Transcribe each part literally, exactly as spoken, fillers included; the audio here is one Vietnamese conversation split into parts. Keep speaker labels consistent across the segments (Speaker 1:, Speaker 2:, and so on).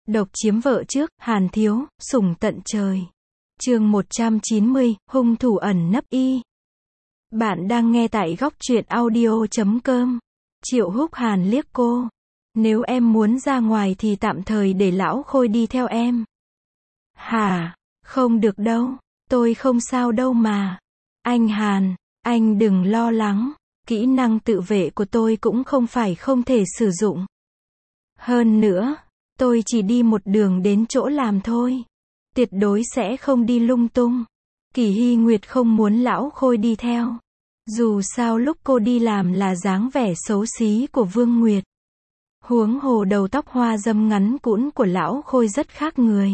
Speaker 1: Độc chiếm vợ trước, Hàn Thiếu, sủng tận trời. Chương một trăm chín mươi, hung thủ ẩn nấp y. Bạn đang nghe tại góc truyện audio chấm com. Triệu Húc Hàn liếc cô. Nếu em muốn ra ngoài thì tạm thời để lão Khôi đi theo em. Hả? Không được đâu. Tôi không sao đâu mà. Anh Hàn, anh đừng lo lắng. Kỹ năng tự vệ của tôi cũng không phải không thể sử dụng. Hơn nữa, tôi chỉ đi một đường đến chỗ làm thôi. Tuyệt đối sẽ không đi lung tung. Kỳ Hy Nguyệt không muốn lão Khôi đi theo. Dù sao lúc cô đi làm là dáng vẻ xấu xí của Vương Nguyệt. Huống hồ đầu tóc hoa dâm ngắn cũn của lão Khôi rất khác người.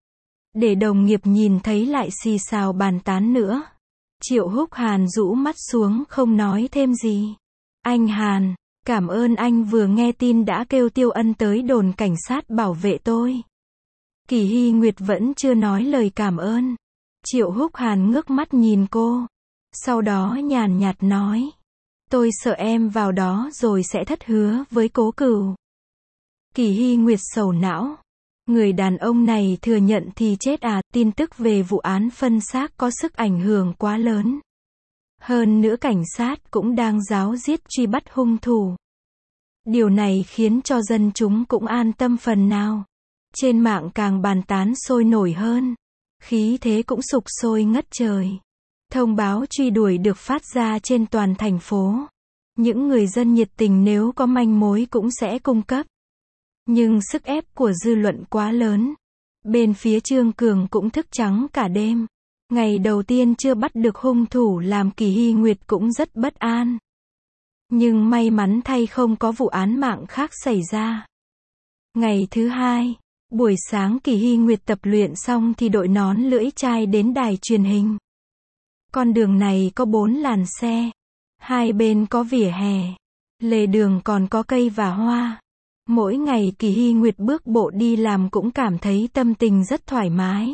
Speaker 1: Để đồng nghiệp nhìn thấy lại xì xào bàn tán nữa. Triệu Húc Hàn rũ mắt xuống không nói thêm gì. Anh Hàn, cảm ơn anh vừa nghe tin đã kêu Tiêu Ân tới đồn cảnh sát bảo vệ tôi. Kỳ Hy Nguyệt vẫn chưa nói lời cảm ơn. Triệu Húc Hàn ngước mắt nhìn cô. Sau đó nhàn nhạt nói. Tôi sợ em vào đó rồi sẽ thất hứa với Cố Cửu. Kỳ Hy Nguyệt sầu não. Người đàn ông này thừa nhận thì chết à, tin tức về vụ án phân xác có sức ảnh hưởng quá lớn. Hơn nữa cảnh sát cũng đang ráo riết truy bắt hung thủ. Điều này khiến cho dân chúng cũng an tâm phần nào. Trên mạng càng bàn tán sôi nổi hơn. Khí thế cũng sục sôi ngất trời. Thông báo truy đuổi được phát ra trên toàn thành phố. Những người dân nhiệt tình nếu có manh mối cũng sẽ cung cấp. Nhưng sức ép của dư luận quá lớn. Bên phía Trương Cường cũng thức trắng cả đêm. Ngày đầu tiên chưa bắt được hung thủ làm Kỳ Hy Nguyệt cũng rất bất an. Nhưng may mắn thay không có vụ án mạng khác xảy ra. Ngày thứ hai, buổi sáng Kỳ Hy Nguyệt tập luyện xong thì đội nón lưỡi chai đến đài truyền hình. Con đường này có bốn làn xe. Hai bên có vỉa hè. Lề đường còn có cây và hoa. Mỗi ngày Kỳ Hy Nguyệt bước bộ đi làm cũng cảm thấy tâm tình rất thoải mái.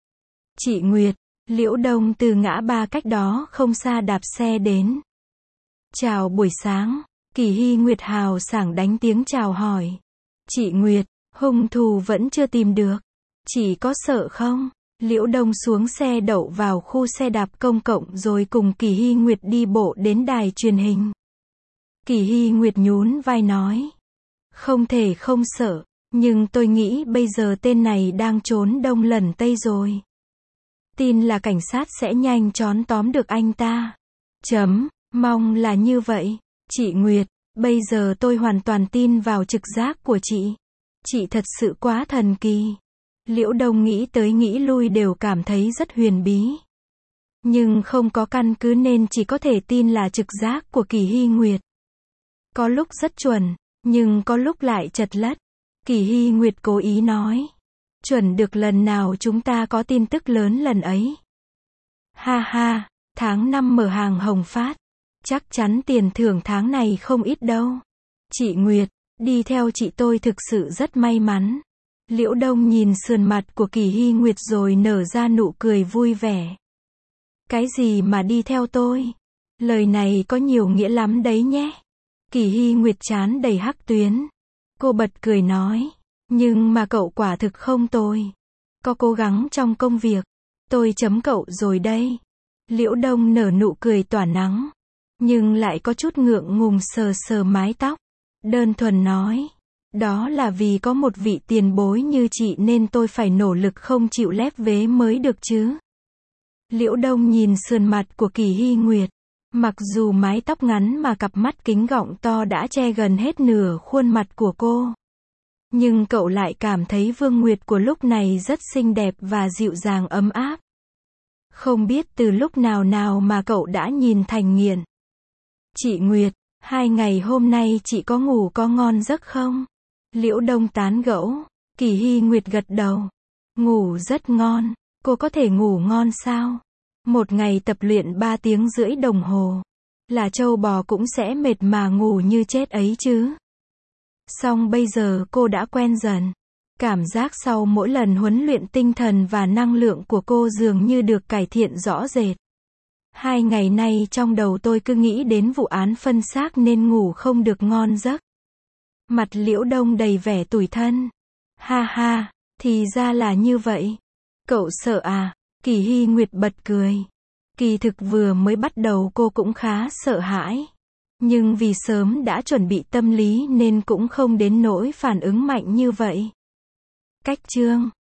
Speaker 1: Chị Nguyệt, Liễu Đông từ ngã ba cách đó không xa đạp xe đến. Chào buổi sáng. Kỳ Hy Nguyệt hào sảng đánh tiếng chào hỏi. Chị Nguyệt, hung thủ vẫn chưa tìm được. Chị có sợ không? Liễu Đông xuống xe đậu vào khu xe đạp công cộng rồi cùng Kỳ Hy Nguyệt đi bộ đến đài truyền hình. Kỳ Hy Nguyệt nhún vai nói. Không thể không sợ, nhưng tôi nghĩ bây giờ tên này đang trốn đông lẩn tây rồi. Tin là cảnh sát sẽ nhanh chóng tóm được anh ta. Chấm, mong là như vậy. Chị Nguyệt, bây giờ tôi hoàn toàn tin vào trực giác của chị. Chị thật sự quá thần kỳ. Liễu Đông nghĩ tới nghĩ lui đều cảm thấy rất huyền bí. Nhưng không có căn cứ nên chỉ có thể tin là trực giác của Kỳ Hy Nguyệt. Có lúc rất chuẩn, nhưng có lúc lại chật lất. Kỳ Hy Nguyệt cố ý nói. Chuẩn được lần nào chúng ta có tin tức lớn lần ấy. Ha ha, tháng năm mở hàng Hồng Phát. Chắc chắn tiền thưởng tháng này không ít đâu. Chị Nguyệt, đi theo chị tôi thực sự rất may mắn. Liễu Đông nhìn sườn mặt của Kỳ Hy Nguyệt rồi nở ra nụ cười vui vẻ. Cái gì mà đi theo tôi? Lời này có nhiều nghĩa lắm đấy nhé. Kỳ Hy Nguyệt trán đầy hắc tuyến. Cô bật cười nói. Nhưng mà cậu quả thực không tồi. Có cố gắng trong công việc. Tôi chấm cậu rồi đây. Liễu Đông nở nụ cười tỏa nắng. Nhưng lại có chút ngượng ngùng sờ sờ mái tóc. Đơn thuần nói. Đó là vì có một vị tiền bối như chị nên tôi phải nỗ lực không chịu lép vế mới được chứ. Liễu Đông nhìn sườn mặt của Kỳ Hy Nguyệt. Mặc dù mái tóc ngắn mà cặp mắt kính gọng to đã che gần hết nửa khuôn mặt của cô. Nhưng cậu lại cảm thấy Vương Nguyệt của lúc này rất xinh đẹp và dịu dàng ấm áp. Không biết từ lúc nào nào mà cậu đã nhìn thành nghiện. Chị Nguyệt, hai ngày hôm nay chị có ngủ có ngon giấc không? Liễu Đông tán gẫu. Kỳ Hy Nguyệt gật đầu. Ngủ rất ngon. Cô có thể ngủ ngon sao? Một ngày tập luyện ba tiếng rưỡi đồng hồ. Là trâu bò cũng sẽ mệt mà ngủ như chết ấy chứ. Song bây giờ cô đã quen dần. Cảm giác sau mỗi lần huấn luyện tinh thần và năng lượng của cô dường như được cải thiện rõ rệt. Hai ngày nay trong đầu tôi cứ nghĩ đến vụ án phân xác nên ngủ không được ngon giấc. Mặt Liễu Đông đầy vẻ tủi thân. Ha ha, thì ra là như vậy. Cậu sợ à? Kỳ Hy Nguyệt bật cười. Kỳ thực vừa mới bắt đầu cô cũng khá sợ hãi. Nhưng vì sớm đã chuẩn bị tâm lý nên cũng không đến nỗi phản ứng mạnh như vậy. Cách chương